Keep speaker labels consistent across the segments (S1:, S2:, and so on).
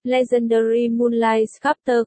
S1: Legendary Moonlight Sculptor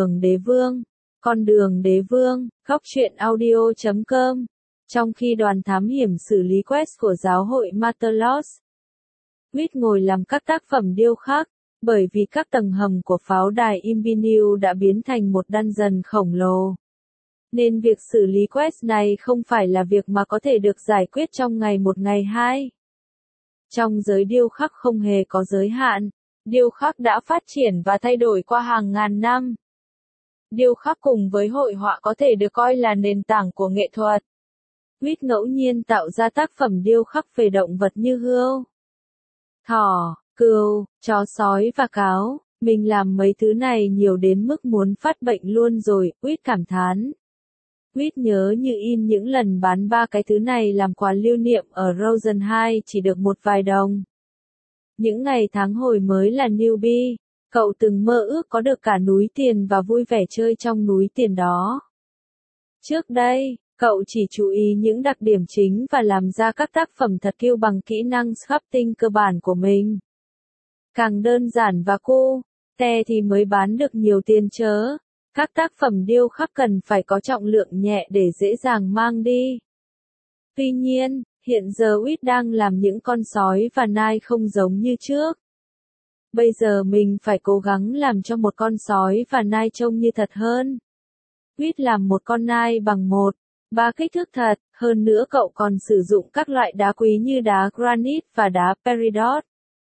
S1: Con đường đế vương, góc truyện audio.com. Trong khi đoàn thám hiểm xử lý quest của giáo hội Martelos, Wit ngồi làm các tác phẩm điêu khắc, bởi vì các tầng hầm của pháo đài Imbiniu đã biến thành một dungeon khổng lồ. Nên việc xử lý quest này không phải là việc mà có thể được giải quyết trong ngày một ngày hai. Trong giới điêu khắc không hề có giới hạn, điêu khắc đã phát triển và thay đổi qua hàng ngàn năm. Điêu khắc cùng với hội họa có thể được coi là nền tảng của nghệ thuật. Wit ngẫu nhiên tạo ra tác phẩm điêu khắc về động vật như hươu, thỏ, cừu, chó sói và cáo. Mình làm mấy thứ này nhiều đến mức muốn phát bệnh luôn rồi, Wit cảm thán. Wit nhớ như in những lần bán 3 cái thứ này làm quà lưu niệm ở Rosen 2 chỉ được một vài đồng. Những ngày tháng hồi mới là newbie, cậu từng mơ ước có được cả núi tiền và vui vẻ chơi trong núi tiền đó. Trước đây, cậu chỉ chú ý những đặc điểm chính và làm ra các tác phẩm thật kiêu bằng kỹ năng sculpting cơ bản của mình. Càng đơn giản và te thì mới bán được nhiều tiền chớ. Các tác phẩm điêu khắc cần phải có trọng lượng nhẹ để dễ dàng mang đi. Tuy nhiên, hiện giờ Wit đang làm những con sói và nai không giống như trước. Bây giờ mình phải cố gắng làm cho một con sói và nai trông như thật hơn. Wit làm một con nai bằng 1/3 kích thước thật, hơn nữa cậu còn sử dụng các loại đá quý như đá granite và đá peridot.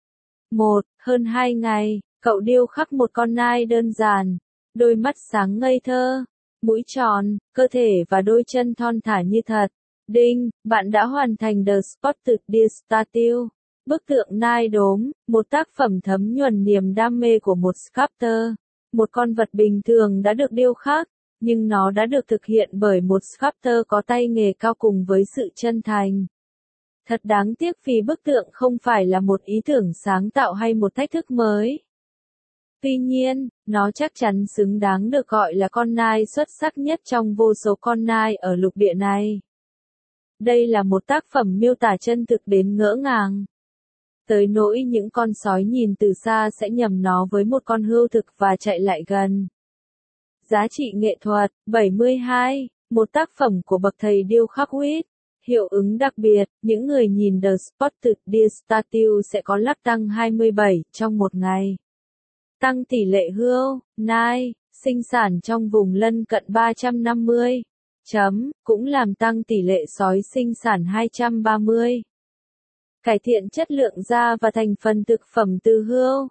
S1: Hơn 2 ngày, cậu điêu khắc một con nai đơn giản. Đôi mắt sáng ngây thơ, mũi tròn, cơ thể và đôi chân thon thả như thật. Đinh, bạn đã hoàn thành The Spotted Deer Statue, bức tượng nai đốm, một tác phẩm thấm nhuần niềm đam mê của một sculptor. Một con vật bình thường đã được điêu khắc, nhưng nó đã được thực hiện bởi một sculptor có tay nghề cao cùng với sự chân thành. Thật đáng tiếc vì bức tượng không phải là một ý tưởng sáng tạo hay một thách thức mới. Tuy nhiên, nó chắc chắn xứng đáng được gọi là con nai xuất sắc nhất trong vô số con nai ở lục địa này. Đây là một tác phẩm miêu tả chân thực đến ngỡ ngàng. Tới nỗi những con sói nhìn từ xa sẽ nhầm nó với một con hươu thực và chạy lại gần. Giá trị nghệ thuật, 72, một tác phẩm của bậc thầy điêu khắc Wit. Hiệu ứng đặc biệt, những người nhìn The Spotted Deer Statue sẽ có lắc tăng 27 trong một ngày. Tăng tỷ lệ hươu, nai, sinh sản trong vùng lân cận 350. Cũng làm tăng tỷ lệ sói sinh sản 230. Cải thiện chất lượng da và thành phần thực phẩm từ hươu,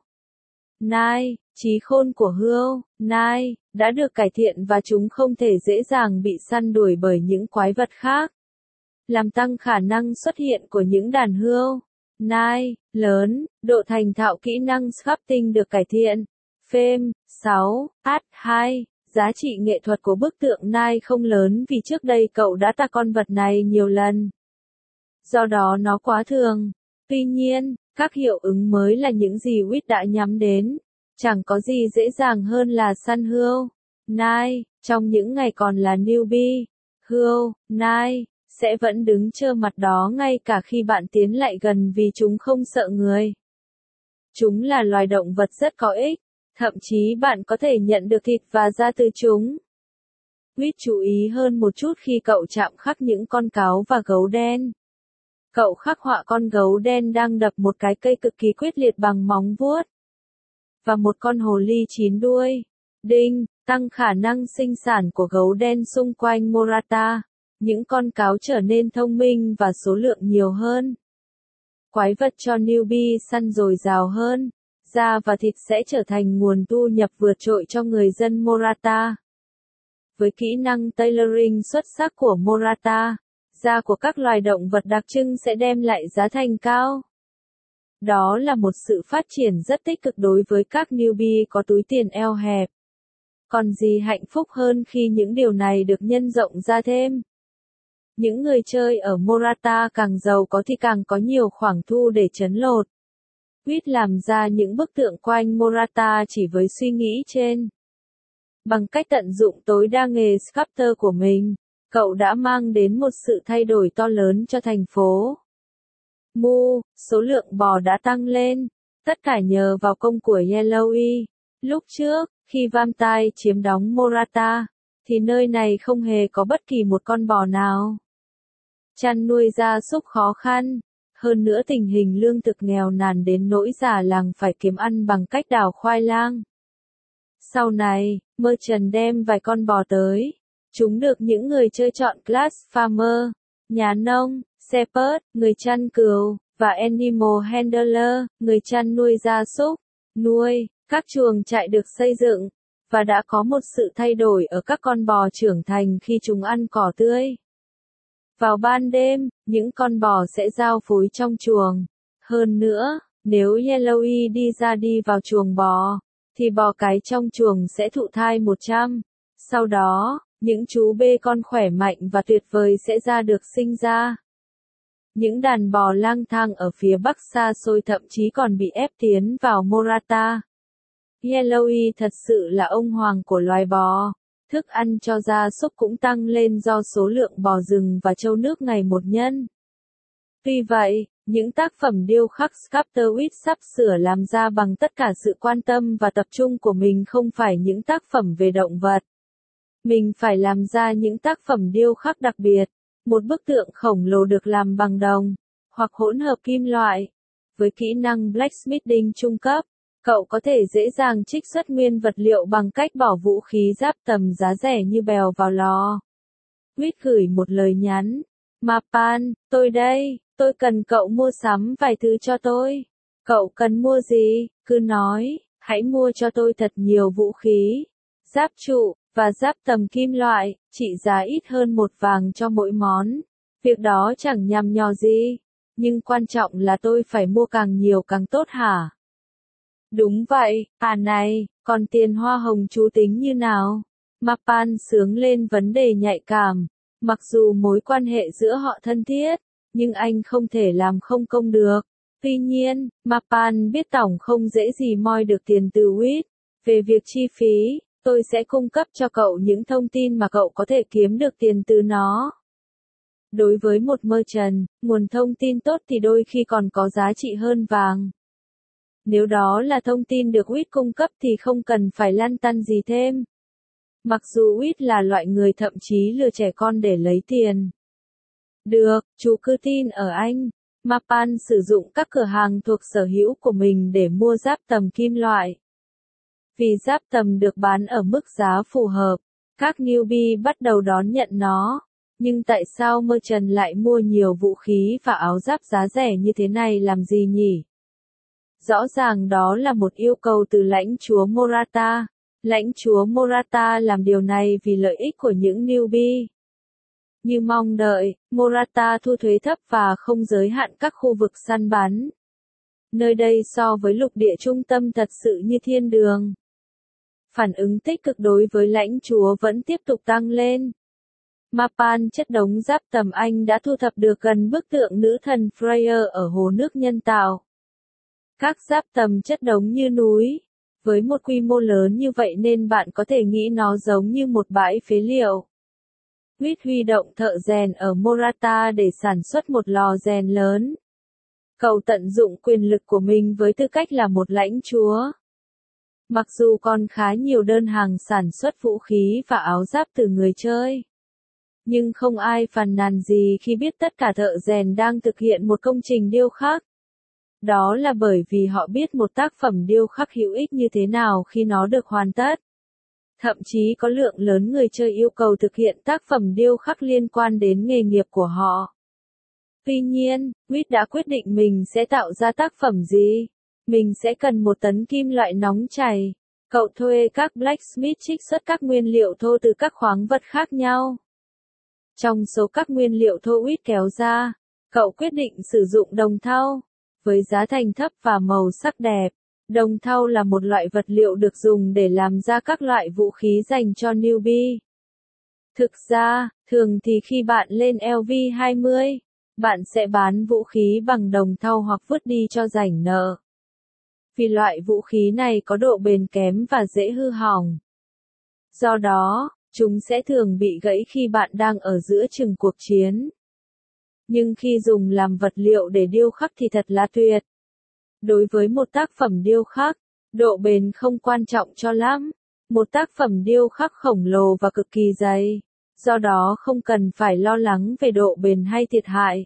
S1: nai, trí khôn của hươu, nai, đã được cải thiện và chúng không thể dễ dàng bị săn đuổi bởi những quái vật khác. Làm tăng khả năng xuất hiện của những đàn hươu, nai, lớn, độ thành thạo kỹ năng sculpting được cải thiện. Phêm, 6, Ad 2, giá trị nghệ thuật của bức tượng nai không lớn vì trước đây cậu đã tạc con vật này nhiều lần. Do đó nó quá thường. Tuy nhiên, các hiệu ứng mới là những gì Wit đã nhắm đến. Chẳng có gì dễ dàng hơn là săn hươu, nai, trong những ngày còn là newbie. Hươu, nai sẽ vẫn đứng trơ mặt đó ngay cả khi bạn tiến lại gần vì chúng không sợ người. Chúng là loài động vật rất có ích, thậm chí bạn có thể nhận được thịt và da từ chúng. Wit chú ý hơn một chút khi cậu chạm khắc những con cáo và gấu đen. Cậu khắc họa con gấu đen đang đập một cái cây cực kỳ quyết liệt bằng móng vuốt. Và một con hồ ly 9 đuôi. Đinh, tăng khả năng sinh sản của gấu đen xung quanh Morata. Những con cáo trở nên thông minh và số lượng nhiều hơn. Quái vật cho newbie săn dồi dào hơn. Da và thịt sẽ trở thành nguồn thu nhập vượt trội cho người dân Morata. Với kỹ năng tailoring xuất sắc của Morata, da của các loài động vật đặc trưng sẽ đem lại giá thành cao. Đó là một sự phát triển rất tích cực đối với các newbie có túi tiền eo hẹp. Còn gì hạnh phúc hơn khi những điều này được nhân rộng ra thêm. Những người chơi ở Morata càng giàu có thì càng có nhiều khoản thu để trấn lột. Wit làm ra những bức tượng quanh Morata chỉ với suy nghĩ trên. Bằng cách tận dụng tối đa nghề sculptor của mình, cậu đã mang đến một sự thay đổi to lớn cho thành phố. Số lượng bò đã tăng lên. Tất cả nhờ vào công của Yellowknife. Lúc trước, khi Vampire chiếm đóng Morata, thì nơi này không hề có bất kỳ một con bò nào. Chăn nuôi gia súc khó khăn, hơn nữa tình hình lương thực nghèo nàn đến nỗi già làng phải kiếm ăn bằng cách đào khoai lang. Sau này, Merchant đem vài con bò tới. Chúng được những người chơi chọn class farmer, nhà nông, shepherd, người chăn cừu, và animal handler, người chăn nuôi gia súc, nuôi. Các chuồng trại được xây dựng, và đã có một sự thay đổi ở các con bò trưởng thành khi chúng ăn cỏ tươi. Vào ban đêm, những con bò sẽ giao phối trong chuồng. Hơn nữa, nếu Yellowknife đi vào chuồng bò, thì bò cái trong chuồng sẽ thụ thai 100. Sau đó, những chú bê con khỏe mạnh và tuyệt vời sẽ được sinh ra. Những đàn bò lang thang ở phía bắc xa xôi thậm chí còn bị ép tiến vào Morata. Yellowknife thật sự là ông hoàng của loài bò. Thức ăn cho gia súc cũng tăng lên do số lượng bò rừng và trâu nước ngày một nhân. Tuy vậy, những tác phẩm điêu khắc Sculptor sắp sửa làm ra bằng tất cả sự quan tâm và tập trung của mình không phải những tác phẩm về động vật. Mình phải làm ra những tác phẩm điêu khắc đặc biệt. Một bức tượng khổng lồ được làm bằng đồng, hoặc hỗn hợp kim loại. Với kỹ năng blacksmithing trung cấp, cậu có thể dễ dàng trích xuất nguyên vật liệu bằng cách bỏ vũ khí giáp tầm giá rẻ như bèo vào lò. Reed gửi một lời nhắn. Mapan, tôi đây, tôi cần cậu mua sắm vài thứ cho tôi. Cậu cần mua gì? Cứ nói, hãy mua cho tôi thật nhiều vũ khí, giáp trụ, và giáp tầm kim loại, trị giá ít hơn $1 vàng cho mỗi món. Việc đó chẳng nhằm nhò gì, nhưng quan trọng là tôi phải mua càng nhiều càng tốt hả? Đúng vậy, này, còn tiền hoa hồng chú tính như nào? Mapan sướng lên vấn đề nhạy cảm. Mặc dù mối quan hệ giữa họ thân thiết, nhưng anh không thể làm không công được. Tuy nhiên, Mapan biết tổng không dễ gì moi được tiền từ Reed. Về việc chi phí, tôi sẽ cung cấp cho cậu những thông tin mà cậu có thể kiếm được tiền từ nó. Đối với một merchant, nguồn thông tin tốt thì đôi khi còn có giá trị hơn vàng. Nếu đó là thông tin được Reed cung cấp thì không cần phải lăn tăn gì thêm. Mặc dù Reed là loại người thậm chí lừa trẻ con để lấy tiền. Được, chú cứ tin ở anh. Mapan sử dụng các cửa hàng thuộc sở hữu của mình để mua giáp tầm kim loại. Vì giáp tầm được bán ở mức giá phù hợp, các newbie bắt đầu đón nhận nó. Nhưng tại sao Merchant lại mua nhiều vũ khí và áo giáp giá rẻ như thế này làm gì nhỉ? Rõ ràng đó là một yêu cầu từ lãnh chúa Morata. Lãnh chúa Morata làm điều này vì lợi ích của những newbie. Như mong đợi, Morata thu thuế thấp và không giới hạn các khu vực săn bắn. Nơi đây so với lục địa trung tâm thật sự như thiên đường. Phản ứng tích cực đối với lãnh chúa vẫn tiếp tục tăng lên. Mapan chất đống giáp tầm Anh đã thu thập được gần bức tượng nữ thần Freya ở hồ nước nhân tạo. Các giáp tầm chất đống như núi. Với một quy mô lớn như vậy nên bạn có thể nghĩ nó giống như một bãi phế liệu. Reed huy động thợ rèn ở Morata để sản xuất một lò rèn lớn. Cậu tận dụng quyền lực của mình với tư cách là một lãnh chúa. Mặc dù còn khá nhiều đơn hàng sản xuất vũ khí và áo giáp từ người chơi. Nhưng không ai phàn nàn gì khi biết tất cả thợ rèn đang thực hiện một công trình điêu khắc. Đó là bởi vì họ biết một tác phẩm điêu khắc hữu ích như thế nào khi nó được hoàn tất. Thậm chí có lượng lớn người chơi yêu cầu thực hiện tác phẩm điêu khắc liên quan đến nghề nghiệp của họ. Tuy nhiên, Reed đã quyết định mình sẽ tạo ra tác phẩm gì. Mình sẽ cần 1 tấn kim loại nóng chảy. Cậu thuê các blacksmith trích xuất các nguyên liệu thô từ các khoáng vật khác nhau. Trong số các nguyên liệu thô Reed kéo ra, cậu quyết định sử dụng đồng thau. Với giá thành thấp và màu sắc đẹp, đồng thau là một loại vật liệu được dùng để làm ra các loại vũ khí dành cho newbie. Thực ra, thường thì khi bạn lên LV20, bạn sẽ bán vũ khí bằng đồng thau hoặc vứt đi cho rảnh nợ. Vì loại vũ khí này có độ bền kém và dễ hư hỏng. Do đó, chúng sẽ thường bị gãy khi bạn đang ở giữa chừng cuộc chiến. Nhưng khi dùng làm vật liệu để điêu khắc thì thật là tuyệt. Đối với một tác phẩm điêu khắc, độ bền không quan trọng cho lắm. Một tác phẩm điêu khắc khổng lồ và cực kỳ dày, do đó không cần phải lo lắng về độ bền hay thiệt hại.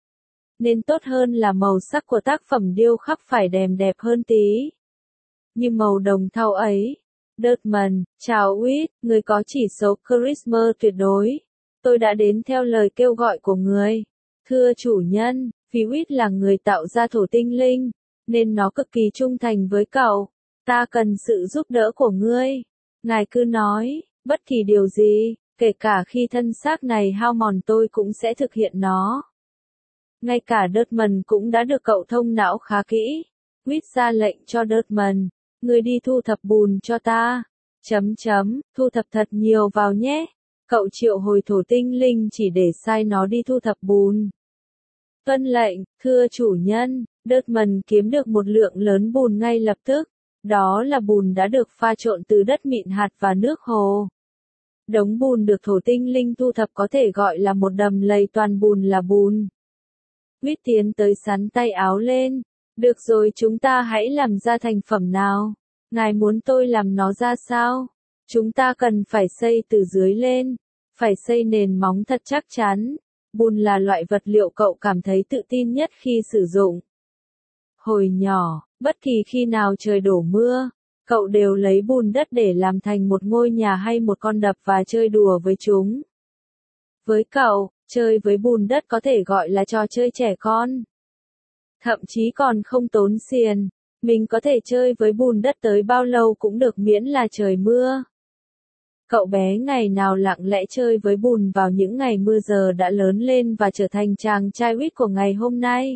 S1: Nên tốt hơn là màu sắc của tác phẩm điêu khắc phải đẹp hơn tí. Như màu đồng thau ấy. Dirtman, chào Whit, người có chỉ số charisma tuyệt đối. Tôi đã đến theo lời kêu gọi của người. Thưa chủ nhân, vì Whit là người tạo ra thổ tinh linh, nên nó cực kỳ trung thành với cậu. Ta cần sự giúp đỡ của ngươi. Ngài cứ nói, bất kỳ điều gì, kể cả khi thân xác này hao mòn tôi cũng sẽ thực hiện nó. Ngay cả Dirtman cũng đã được cậu thông não khá kỹ. Whit ra lệnh cho Dirtman, ngươi đi thu thập bùn cho ta. Thu thập thật nhiều vào nhé. Cậu triệu hồi thổ tinh linh chỉ để sai nó đi thu thập bùn. Tuân lệnh, thưa chủ nhân. Dirtman kiếm được một lượng lớn bùn ngay lập tức. Đó là bùn đã được pha trộn từ đất mịn hạt và nước hồ. Đống bùn được thổ tinh linh thu thập có thể gọi là một đầm lầy toàn bùn là bùn. Whit tiến tới xắn tay áo lên. Được rồi, chúng ta hãy làm ra thành phẩm nào. Ngài muốn tôi làm nó ra sao? Chúng ta cần phải xây từ dưới lên. Phải xây nền móng thật chắc chắn. Bùn là loại vật liệu cậu cảm thấy tự tin nhất khi sử dụng. Hồi nhỏ, bất kỳ khi nào trời đổ mưa, cậu đều lấy bùn đất để làm thành một ngôi nhà hay một con đập và chơi đùa với chúng. Với cậu, chơi với bùn đất có thể gọi là trò chơi trẻ con. Thậm chí còn không tốn tiền, mình có thể chơi với bùn đất tới bao lâu cũng được miễn là trời mưa. Cậu bé ngày nào lặng lẽ chơi với bùn vào những ngày mưa giờ đã lớn lên và trở thành chàng trai Whit của ngày hôm nay.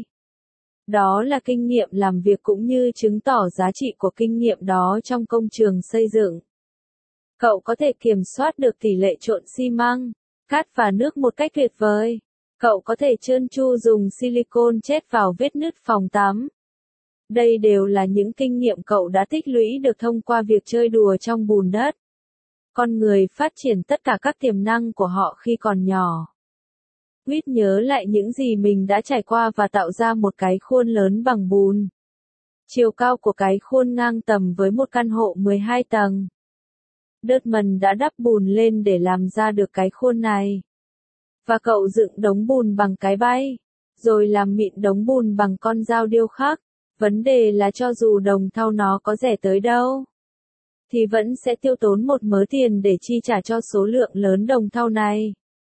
S1: Đó là kinh nghiệm làm việc cũng như chứng tỏ giá trị của kinh nghiệm đó trong công trường xây dựng. Cậu có thể kiểm soát được tỷ lệ trộn xi măng, cát và nước một cách tuyệt vời. Cậu có thể trơn tru dùng silicon chết vào vết nứt phòng tắm. Đây đều là những kinh nghiệm cậu đã tích lũy được thông qua việc chơi đùa trong bùn đất. Con người phát triển tất cả các tiềm năng của họ khi còn nhỏ. Whit nhớ lại những gì mình đã trải qua và tạo ra một cái khuôn lớn bằng bùn. Chiều cao của cái khuôn ngang tầm với một căn hộ 12 tầng. Dirtman đã đắp bùn lên để làm ra được cái khuôn này. Và cậu dựng đống bùn bằng cái bay, rồi làm mịn đống bùn bằng con dao điêu khắc. Vấn đề là cho dù đồng thau nó có rẻ tới đâu, thì vẫn sẽ tiêu tốn một mớ tiền để chi trả cho số lượng lớn đồng thau này.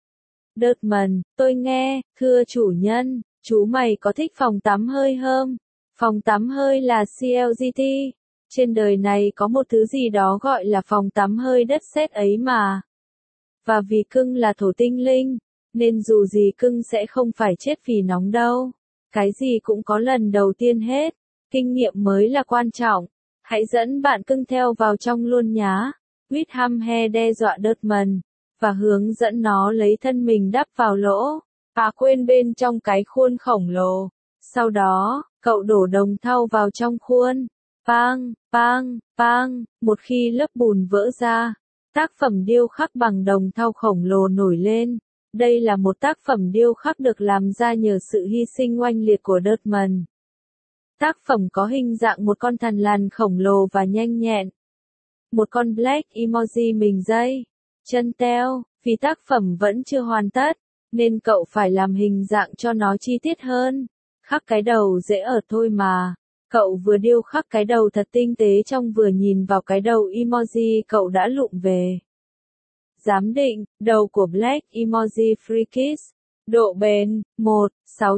S1: Dirtman, tôi nghe, thưa chủ nhân, chú mày có thích phòng tắm hơi không? Phòng tắm hơi là CLGT. Trên đời này có một thứ gì đó gọi là phòng tắm hơi đất sét ấy mà. Và vì cưng là thổ tinh linh, nên dù gì cưng sẽ không phải chết vì nóng đâu. Cái gì cũng có lần đầu tiên hết. Kinh nghiệm mới là quan trọng. Hãy dẫn bạn cưng theo vào trong luôn nhá. Whit hăm he đe dọa Dirtman, và hướng dẫn nó lấy thân mình đắp vào lỗ. Quên bên trong cái khuôn khổng lồ. Sau đó, cậu đổ đồng thau vào trong khuôn. Pang, pang, pang, một khi lớp bùn vỡ ra, tác phẩm điêu khắc bằng đồng thau khổng lồ nổi lên. Đây là một tác phẩm điêu khắc được làm ra nhờ sự hy sinh oanh liệt của Dirtman. Tác phẩm có hình dạng một con thằn lằn khổng lồ và nhanh nhẹn. Một con Black Emoji mình dây, chân teo. Vì tác phẩm vẫn chưa hoàn tất, nên cậu phải làm hình dạng cho nó chi tiết hơn. Khắc cái đầu dễ ở thôi mà. Cậu vừa điêu khắc cái đầu thật tinh tế trong vừa nhìn vào cái đầu emoji cậu đã lụm về. Giám định, đầu của Black Emoji Free Kiss. Độ bền, 1,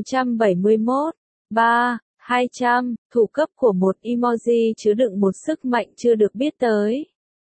S1: 671. 3, 200. Thủ cấp của một emoji chứa đựng một sức mạnh chưa được biết tới.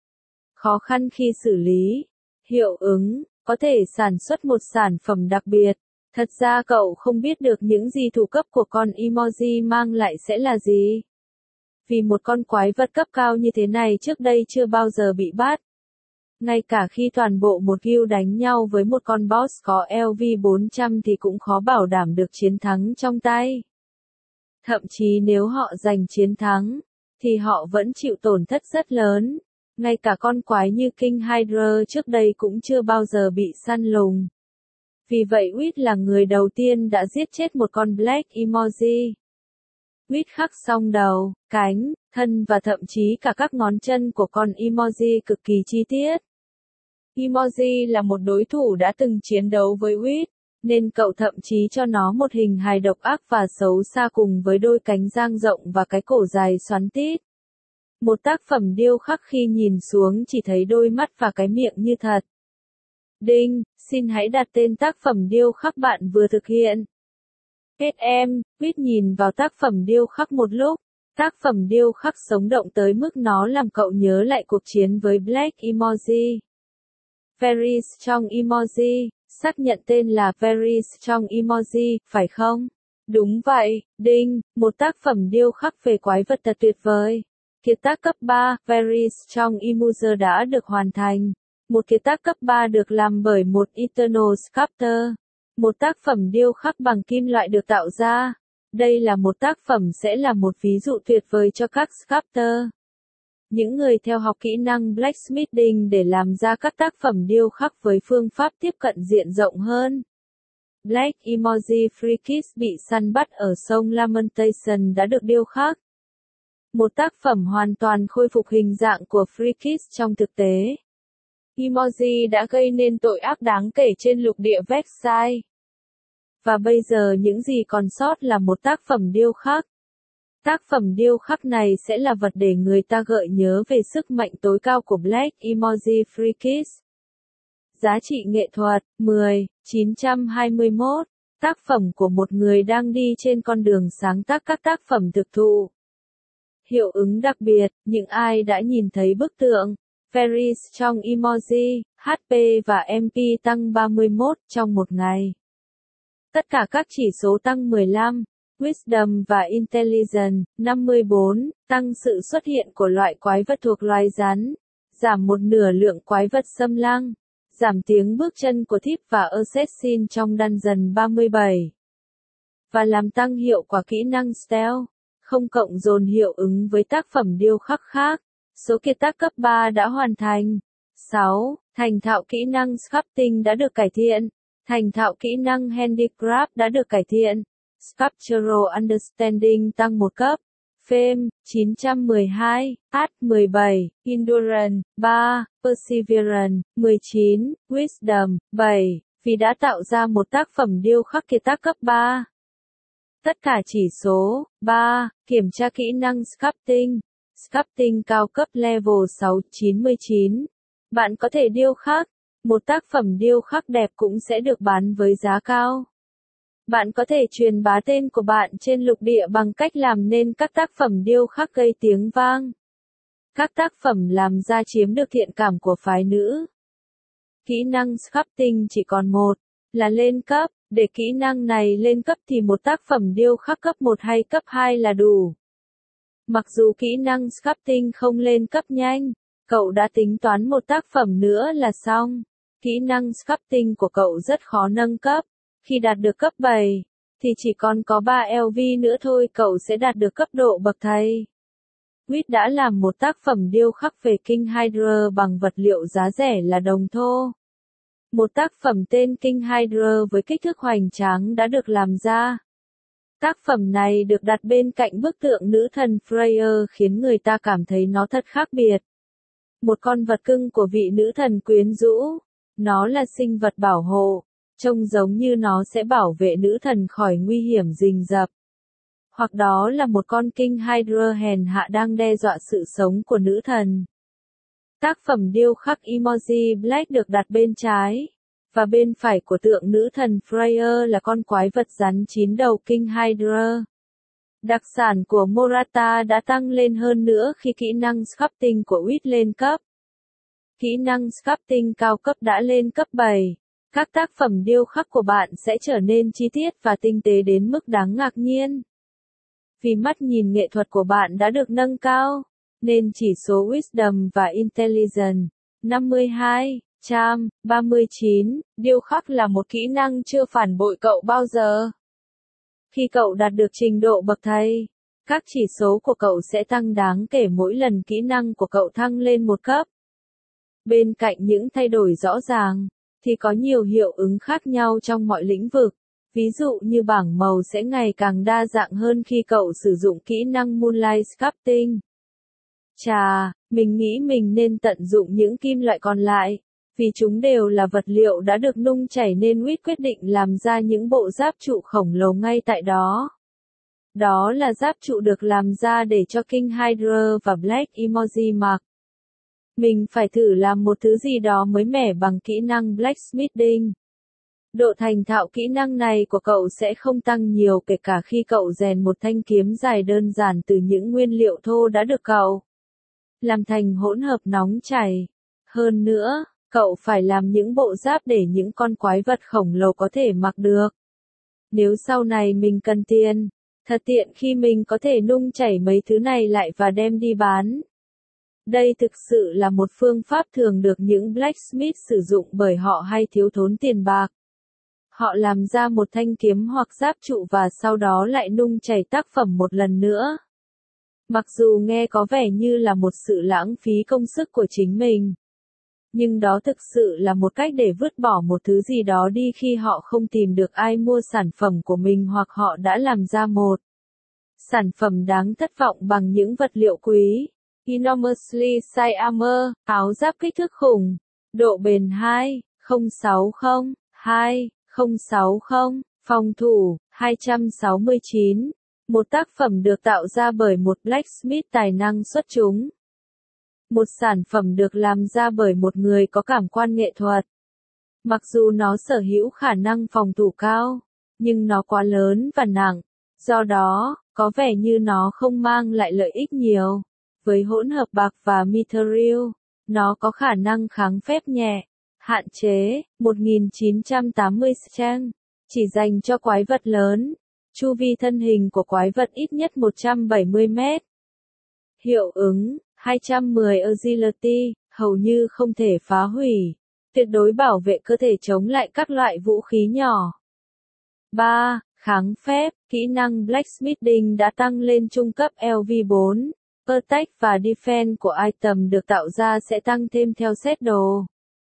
S1: Khó khăn khi xử lý. Hiệu ứng, có thể sản xuất một sản phẩm đặc biệt. Thật ra cậu không biết được những gì thủ cấp của con emoji mang lại sẽ là gì. Vì một con quái vật cấp cao như thế này trước đây chưa bao giờ bị bắt. Ngay cả khi toàn bộ một guild đánh nhau với một con boss có LV 400 thì cũng khó bảo đảm được chiến thắng trong tay. Thậm chí nếu họ giành chiến thắng, thì họ vẫn chịu tổn thất rất lớn. Ngay cả con quái như King Hydra trước đây cũng chưa bao giờ bị săn lùng. Vì vậy Whit là người đầu tiên đã giết chết một con Black Emoji. Quýt khắc xong đầu, cánh, thân và thậm chí cả các ngón chân của con emoji cực kỳ chi tiết. Emoji là một đối thủ đã từng chiến đấu với Quýt, nên cậu thậm chí cho nó một hình hài độc ác và xấu xa cùng với đôi cánh dang rộng và cái cổ dài xoắn tít. Một tác phẩm điêu khắc khi nhìn xuống chỉ thấy đôi mắt và cái miệng như thật. Đinh, xin hãy đặt tên tác phẩm điêu khắc bạn vừa thực hiện. Quýt nhìn vào tác phẩm điêu khắc một lúc. Tác phẩm điêu khắc sống động tới mức nó làm cậu nhớ lại cuộc chiến với Black Emoji. Varys trong emoji, xác nhận tên là Varys trong emoji, phải không? Đúng vậy, đinh, một tác phẩm điêu khắc về quái vật thật tuyệt vời. Kiệt tác cấp 3, Varys trong emoji đã được hoàn thành. Một kiệt tác cấp 3 được làm bởi một Eternal Sculptor. Một tác phẩm điêu khắc bằng kim loại được tạo ra. Đây là một tác phẩm sẽ là một ví dụ tuyệt vời cho các sculptor. Những người theo học kỹ năng blacksmithing để làm ra các tác phẩm điêu khắc với phương pháp tiếp cận diện rộng hơn. Black Emoji Freakis bị săn bắt ở sông Lamentation đã được điêu khắc. Một tác phẩm hoàn toàn khôi phục hình dạng của Freakis trong thực tế. Emoji đã gây nên tội ác đáng kể trên lục địa Vexai. Và bây giờ những gì còn sót là một tác phẩm điêu khắc. Tác phẩm điêu khắc này sẽ là vật để người ta gợi nhớ về sức mạnh tối cao của Black Emoji Freakis. Giá trị nghệ thuật 10.921. Tác phẩm của một người đang đi trên con đường sáng tác các tác phẩm thực thụ. Hiệu ứng đặc biệt, những ai đã nhìn thấy bức tượng Varys trong emoji, HP và MP tăng 31 trong một ngày. Tất cả các chỉ số tăng 15. Wisdom và Intelligence, 54, tăng sự xuất hiện của loại quái vật thuộc loài rắn, giảm một nửa lượng quái vật xâm lăng, giảm tiếng bước chân của Thief và Assassin trong Dungeon 37. Và làm tăng hiệu quả kỹ năng Stealth, không cộng dồn hiệu ứng với tác phẩm điêu khắc khác. Số kiệt tác cấp 3 đã hoàn thành. 6. Thành thạo kỹ năng Sculpting đã được cải thiện. Thành thạo kỹ năng Handicraft đã được cải thiện. Sculptural Understanding tăng 1 cấp. Fame, 912, Art 17, Endurance, 3, Perseverance, 19, Wisdom, 7, vì đã tạo ra một tác phẩm điêu khắc kiệt tác cấp 3. Tất cả chỉ số, 3, kiểm tra kỹ năng Sculpting. Sculpting cao cấp level 699. Bạn có thể điêu khắc. Một tác phẩm điêu khắc đẹp cũng sẽ được bán với giá cao. Bạn có thể truyền bá tên của bạn trên lục địa bằng cách làm nên các tác phẩm điêu khắc gây tiếng vang. Các tác phẩm làm ra chiếm được thiện cảm của phái nữ. Kỹ năng Sculpting chỉ còn một, là lên cấp. Để kỹ năng này lên cấp thì một tác phẩm điêu khắc cấp 1 hay cấp 2 là đủ. Mặc dù kỹ năng Sculpting không lên cấp nhanh, cậu đã tính toán một tác phẩm nữa là xong. Kỹ năng Sculpting của cậu rất khó nâng cấp. Khi đạt được cấp 7, thì chỉ còn có 3 LV nữa thôi cậu sẽ đạt được cấp độ bậc thầy. Quýt đã làm một tác phẩm điêu khắc về King Hydra bằng vật liệu giá rẻ là đồng thô. Một tác phẩm tên King Hydra với kích thước hoành tráng đã được làm ra. Tác phẩm này được đặt bên cạnh bức tượng nữ thần Freya khiến người ta cảm thấy nó thật khác biệt. Một con vật cưng của vị nữ thần quyến rũ. Nó là sinh vật bảo hộ. Trông giống như nó sẽ bảo vệ nữ thần khỏi nguy hiểm rình rập. Hoặc đó là một con King Hydra hèn hạ đang đe dọa sự sống của nữ thần. Tác phẩm điêu khắc emoji Black được đặt bên trái. Và bên phải của tượng nữ thần Freya là con quái vật rắn 9 đầu King Hydra. Đặc sản của Morata đã tăng lên hơn nữa khi kỹ năng Sculpting của Quýt lên cấp. Kỹ năng Sculpting cao cấp đã lên cấp 7. Các tác phẩm điêu khắc của bạn sẽ trở nên chi tiết và tinh tế đến mức đáng ngạc nhiên. Vì mắt nhìn nghệ thuật của bạn đã được nâng cao, nên chỉ số Wisdom và Intelligence 52, 39, điêu khắc là một kỹ năng chưa phản bội cậu bao giờ. Khi cậu đạt được trình độ bậc thầy, các chỉ số của cậu sẽ tăng đáng kể mỗi lần kỹ năng của cậu thăng lên một cấp. Bên cạnh những thay đổi rõ ràng, thì có nhiều hiệu ứng khác nhau trong mọi lĩnh vực. Ví dụ như bảng màu sẽ ngày càng đa dạng hơn khi cậu sử dụng kỹ năng Moonlight Sculpting. Chà, mình nghĩ mình nên tận dụng những kim loại còn lại. Vì chúng đều là vật liệu đã được nung chảy nên Wit quyết định làm ra những bộ giáp trụ khổng lồ ngay tại đó. Đó là giáp trụ được làm ra để cho King Hydra và Black Emoji mặc. Mình phải thử làm một thứ gì đó mới mẻ bằng kỹ năng Blacksmithing. Độ thành thạo kỹ năng này của cậu sẽ không tăng nhiều kể cả khi cậu rèn một thanh kiếm dài đơn giản từ những nguyên liệu thô đã được cậu làm thành hỗn hợp nóng chảy. Hơn nữa, cậu phải làm những bộ giáp để những con quái vật khổng lồ có thể mặc được. Nếu sau này mình cần tiền, thật tiện khi mình có thể nung chảy mấy thứ này lại và đem đi bán. Đây thực sự là một phương pháp thường được những blacksmith sử dụng bởi họ hay thiếu thốn tiền bạc. Họ làm ra một thanh kiếm hoặc giáp trụ và sau đó lại nung chảy tác phẩm một lần nữa. Mặc dù nghe có vẻ như là một sự lãng phí công sức của chính mình, nhưng đó thực sự là một cách để vứt bỏ một thứ gì đó đi khi họ không tìm được ai mua sản phẩm của mình hoặc họ đã làm ra một sản phẩm đáng thất vọng bằng những vật liệu quý. Enormously Size Armor, áo giáp kích thước khủng, độ bền 2,060, 2,060, phòng thủ 269. Một tác phẩm được tạo ra bởi một blacksmith tài năng xuất chúng. Một sản phẩm được làm ra bởi một người có cảm quan nghệ thuật. Mặc dù nó sở hữu khả năng phòng thủ cao, nhưng nó quá lớn và nặng, do đó, có vẻ như nó không mang lại lợi ích nhiều. Với hỗn hợp bạc và mithril, nó có khả năng kháng phép nhẹ, hạn chế, 1980 strength, chỉ dành cho quái vật lớn. Chu vi thân hình của quái vật ít nhất 170 mét. Hiệu ứng, 210 agility, hầu như không thể phá hủy. Tuyệt đối bảo vệ cơ thể chống lại các loại vũ khí nhỏ. 3. Kháng phép, kỹ năng Blacksmithing đã tăng lên trung cấp LV4. Attack và Defense của item được tạo ra sẽ tăng thêm theo set đồ.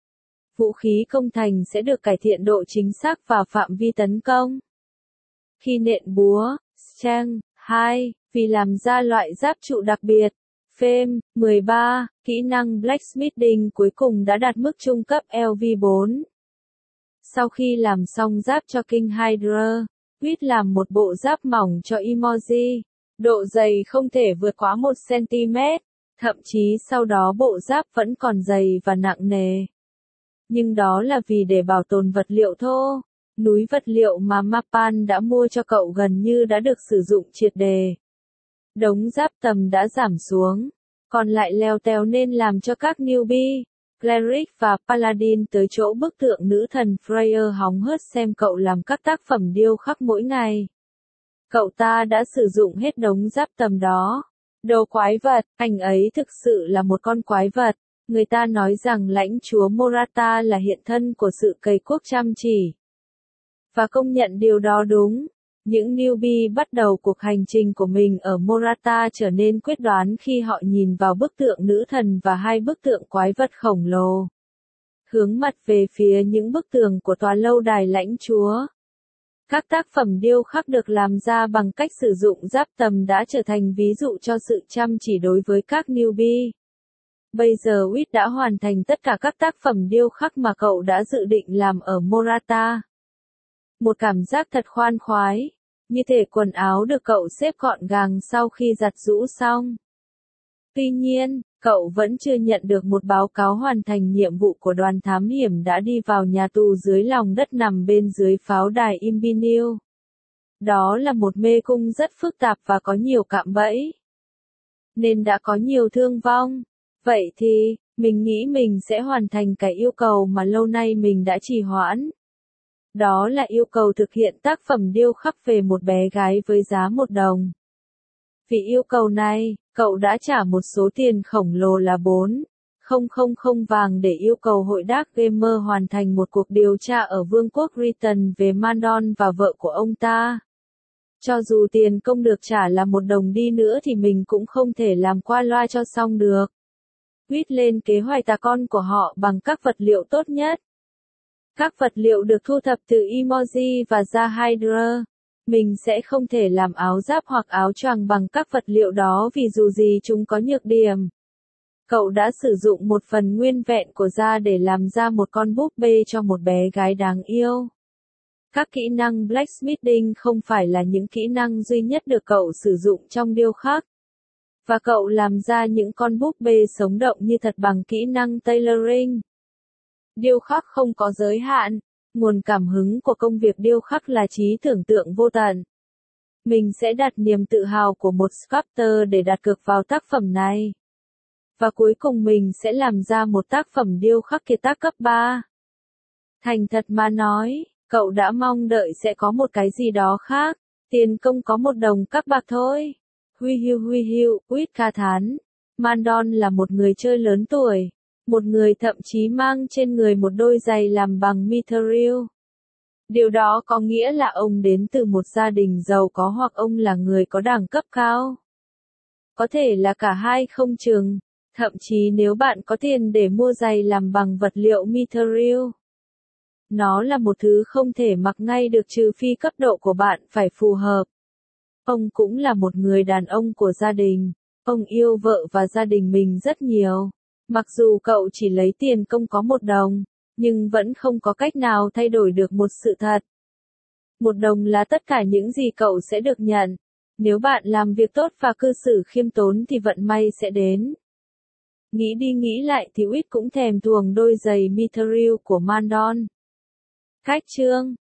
S1: Vũ khí công thành sẽ được cải thiện độ chính xác và phạm vi tấn công. Khi nện búa, Strength 2, vì làm ra loại giáp trụ đặc biệt. Fame 13, kỹ năng Blacksmithing cuối cùng đã đạt mức trung cấp LV4. Sau khi làm xong giáp cho King Hydra, Wit làm một bộ giáp mỏng cho Emoji. Độ dày không thể vượt quá 1 cm, thậm chí sau đó bộ giáp vẫn còn dày và nặng nề. Nhưng đó là vì để bảo tồn vật liệu thô. Núi vật liệu mà Mapan đã mua cho cậu gần như đã được sử dụng triệt đề. Đống giáp tầm đã giảm xuống, còn lại leo tèo nên làm cho các newbie, cleric và paladin tới chỗ bức tượng nữ thần Freya hóng hớt xem cậu làm các tác phẩm điêu khắc mỗi ngày. Cậu ta đã sử dụng hết đống giáp tầm đó. Đồ quái vật, anh ấy thực sự là một con quái vật. Người ta nói rằng lãnh chúa Morata là hiện thân của sự cày cuốc chăm chỉ. Và công nhận điều đó đúng. Những newbie bắt đầu cuộc hành trình của mình ở Morata trở nên quyết đoán khi họ nhìn vào bức tượng nữ thần và hai bức tượng quái vật khổng lồ. Hướng mặt về phía những bức tường của tòa lâu đài lãnh chúa. Các tác phẩm điêu khắc được làm ra bằng cách sử dụng giáp tầm đã trở thành ví dụ cho sự chăm chỉ đối với các newbie. Bây giờ Wit đã hoàn thành tất cả các tác phẩm điêu khắc mà cậu đã dự định làm ở Morata. Một cảm giác thật khoan khoái, như thể quần áo được cậu xếp gọn gàng sau khi giặt giũ xong. Tuy nhiên, cậu vẫn chưa nhận được một báo cáo hoàn thành nhiệm vụ của đoàn thám hiểm đã đi vào nhà tù dưới lòng đất nằm bên dưới pháo đài Imbinil. Đó là một mê cung rất phức tạp và có nhiều cạm bẫy, nên đã có nhiều thương vong. Vậy thì, mình nghĩ mình sẽ hoàn thành cái yêu cầu mà lâu nay mình đã trì hoãn. Đó là yêu cầu thực hiện tác phẩm điêu khắc về một bé gái với giá $1. Vì yêu cầu này, cậu đã trả một số tiền khổng lồ là 4,000 vàng để yêu cầu hội Dark Gamer hoàn thành một cuộc điều tra ở Vương quốc Riton về Mandon và vợ của ông ta. Cho dù tiền công được trả là $1 đi nữa thì mình cũng không thể làm qua loa cho xong được. Wit lên kế hoạch tà con của họ bằng các vật liệu tốt nhất. Các vật liệu được thu thập từ emoji và da Hydra. Mình sẽ không thể làm áo giáp hoặc áo choàng bằng các vật liệu đó vì dù gì chúng có nhược điểm. Cậu đã sử dụng một phần nguyên vẹn của da để làm ra một con búp bê cho một bé gái đáng yêu. Các kỹ năng blacksmithing không phải là những kỹ năng duy nhất được cậu sử dụng trong điêu khắc. Và cậu làm ra những con búp bê sống động như thật bằng kỹ năng tailoring. Điêu khắc không có giới hạn. Nguồn cảm hứng của công việc điêu khắc là trí tưởng tượng vô tận. Mình sẽ đặt niềm tự hào của một sculptor để đặt cược vào tác phẩm này. Và cuối cùng mình sẽ làm ra một tác phẩm điêu khắc kiệt tác cấp 3. Thành thật mà nói, cậu đã mong đợi sẽ có một cái gì đó khác. Tiền công có 1 đồng các bạc thôi. Huy hiu, Witka thán. Mandon là một người chơi lớn tuổi. Một người thậm chí mang trên người một đôi giày làm bằng mithril. Điều đó có nghĩa là ông đến từ một gia đình giàu có hoặc ông là người có đẳng cấp cao. Có thể là cả hai không chừng. Thậm chí nếu bạn có tiền để mua giày làm bằng vật liệu mithril. Nó là một thứ không thể mặc ngay được trừ phi cấp độ của bạn phải phù hợp. Ông cũng là một người đàn ông của gia đình. Ông yêu vợ và gia đình mình rất nhiều. Mặc dù cậu chỉ lấy tiền công có 1 đồng, nhưng vẫn không có cách nào thay đổi được một sự thật. 1 đồng là tất cả những gì cậu sẽ được nhận. Nếu bạn làm việc tốt và cư xử khiêm tốn thì vận may sẽ đến. Nghĩ đi nghĩ lại thì Witt cũng thèm thuồng đôi giày mithril của Mandon. Cách chương